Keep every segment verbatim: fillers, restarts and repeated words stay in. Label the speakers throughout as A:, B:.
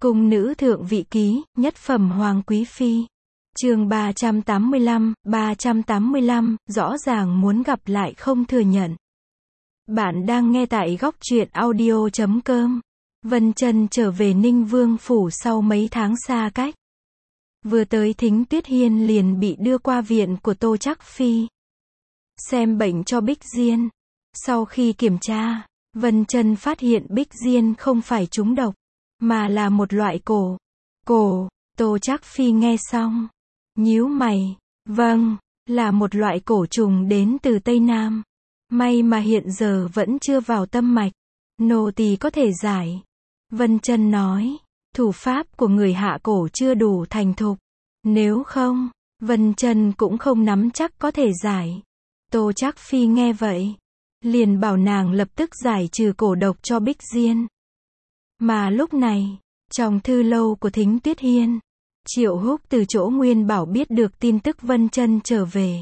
A: Cung nữ thượng vị ký, nhất phẩm hoàng quý phi. Chương ba trăm tám mươi lăm, ba trăm tám mươi lăm, rõ ràng muốn gặp lại không thừa nhận. Bạn đang nghe tại góc truyện audio chấm com. Vân Chân trở về Ninh Vương phủ sau mấy tháng xa cách. Vừa tới Thính Tuyết Hiên liền bị đưa qua viện của Tô Trác Phi xem bệnh cho Bích Diên. Sau khi kiểm tra, Vân Chân phát hiện Bích Diên không phải trúng độc, mà là một loại cổ. Cổ, Tô Trác Phi nghe xong, nhíu mày, vâng, là một loại cổ trùng đến từ Tây Nam. May mà hiện giờ vẫn chưa vào tâm mạch, nô tỳ có thể giải. Vân Chân nói, thủ pháp của người hạ cổ chưa đủ thành thục. Nếu không, Vân Chân cũng không nắm chắc có thể giải. Tô Trác Phi nghe vậy, liền bảo nàng lập tức giải trừ cổ độc cho Bích Diên. Mà lúc này, trong thư lâu của Thính Tuyết Hiên, Triệu Húc từ chỗ Nguyên Bảo biết được tin tức Vân Chân trở về.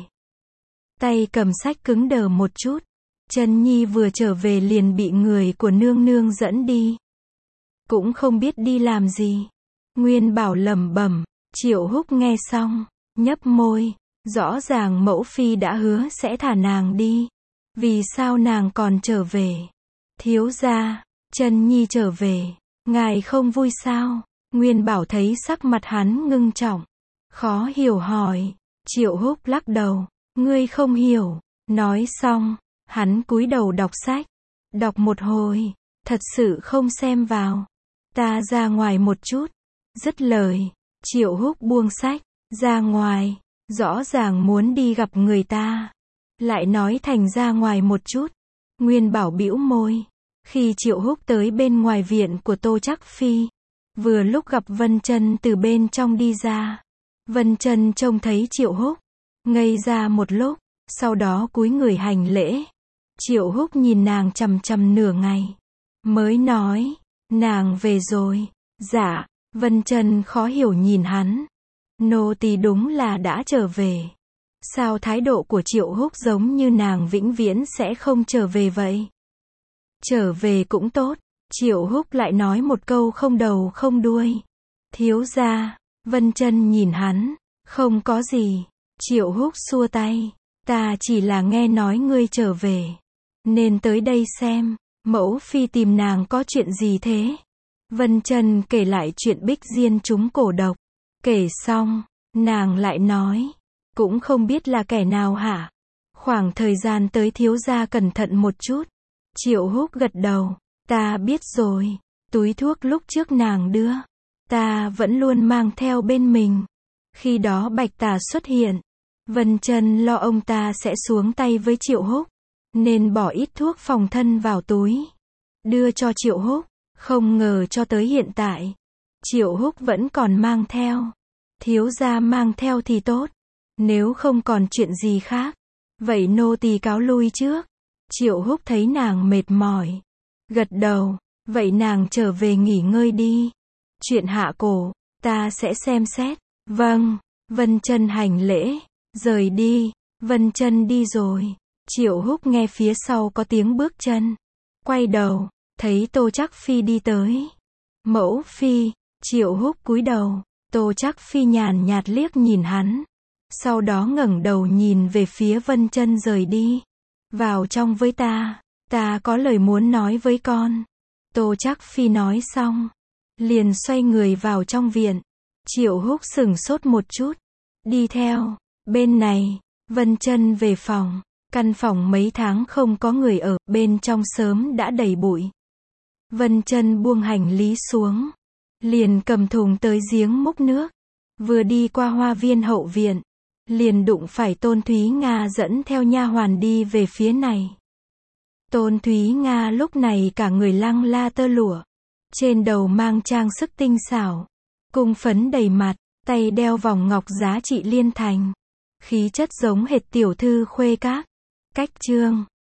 A: Tay cầm sách cứng đờ một chút. Chân Nhi vừa trở về liền bị người của nương nương dẫn đi. Cũng không biết đi làm gì. Nguyên Bảo lẩm bẩm. Triệu Húc nghe xong, nhấp môi. Rõ ràng mẫu phi đã hứa sẽ thả nàng đi. Vì sao nàng còn trở về? Thiếu gia, Chân Nhi trở về, ngài không vui sao? Nguyên Bảo thấy sắc mặt hắn ngưng trọng, khó hiểu hỏi. Triệu Húc lắc đầu, ngươi không hiểu. Nói xong, hắn cúi đầu đọc sách. Đọc một hồi, thật sự không xem vào. Ta ra ngoài một chút. Dứt lời, Triệu Húc buông sách, ra ngoài, rõ ràng muốn đi gặp người ta. Lại nói thành ra ngoài một chút. Nguyên Bảo bĩu môi. Khi Triệu Húc tới bên ngoài viện của Tô Trác Phi, vừa lúc gặp Vân Chân từ bên trong đi ra. Vân Chân trông thấy Triệu Húc, ngây ra một lúc, sau đó cúi người hành lễ. Triệu Húc nhìn nàng chằm chằm nửa ngày, mới nói, nàng về rồi. Dạ. Vân Chân khó hiểu nhìn hắn. Nô tỳ đúng là đã trở về. Sao thái độ của Triệu Húc giống như nàng vĩnh viễn sẽ không trở về vậy? Trở về cũng tốt. Triệu Húc lại nói một câu không đầu không đuôi. Thiếu gia. Vân Chân nhìn hắn. Không có gì. Triệu Húc xua tay. Ta chỉ là nghe nói ngươi trở về, nên tới đây xem. Mẫu phi tìm nàng có chuyện gì thế? Vân Chân kể lại chuyện Bích Diên trúng cổ độc. Kể xong, nàng lại nói, cũng không biết là kẻ nào hả? Khoảng thời gian tới thiếu gia cẩn thận một chút. Triệu Húc gật đầu, ta biết rồi. Túi thuốc lúc trước nàng đưa, ta vẫn luôn mang theo bên mình. Khi đó Bạch Tà xuất hiện, Vân Chân lo ông ta sẽ xuống tay với Triệu Húc, nên bỏ ít thuốc phòng thân vào túi, đưa cho Triệu Húc. Không ngờ cho tới hiện tại, Triệu Húc vẫn còn mang theo. Thiếu gia mang theo thì tốt. Nếu không còn chuyện gì khác, vậy nô tỳ cáo lui trước. Triệu Húc thấy nàng mệt mỏi, gật đầu. Vậy nàng trở về nghỉ ngơi đi. Chuyện hạ cổ, ta sẽ xem xét. Vâng. Vân Chân hành lễ, rời đi. Vân Chân đi rồi. Triệu Húc nghe phía sau có tiếng bước chân, quay đầu, thấy Tô Trác Phi đi tới. Mẫu phi. Triệu Húc cúi đầu. Tô Trác Phi nhàn nhạt liếc nhìn hắn, sau đó ngẩng đầu nhìn về phía Vân Chân rời đi. Vào trong với ta, ta có lời muốn nói với con. Tô Trác Phi nói xong, liền xoay người vào trong viện. Triệu Húc sững sốt một chút, đi theo. Bên này, Vân Chân về phòng. Căn phòng mấy tháng không có người ở, bên trong sớm đã đầy bụi. Vân Chân buông hành lý xuống, liền cầm thùng tới giếng múc nước. Vừa đi qua hoa viên hậu viện, liền đụng phải Tôn Thúy Nga dẫn theo nha hoàn đi về phía này. Tôn Thúy Nga lúc này cả người lăng la tơ lụa, trên đầu mang trang sức tinh xảo, cung phấn đầy mặt, tay đeo vòng ngọc giá trị liên thành, khí chất giống hệt tiểu thư khuê các. Cách chương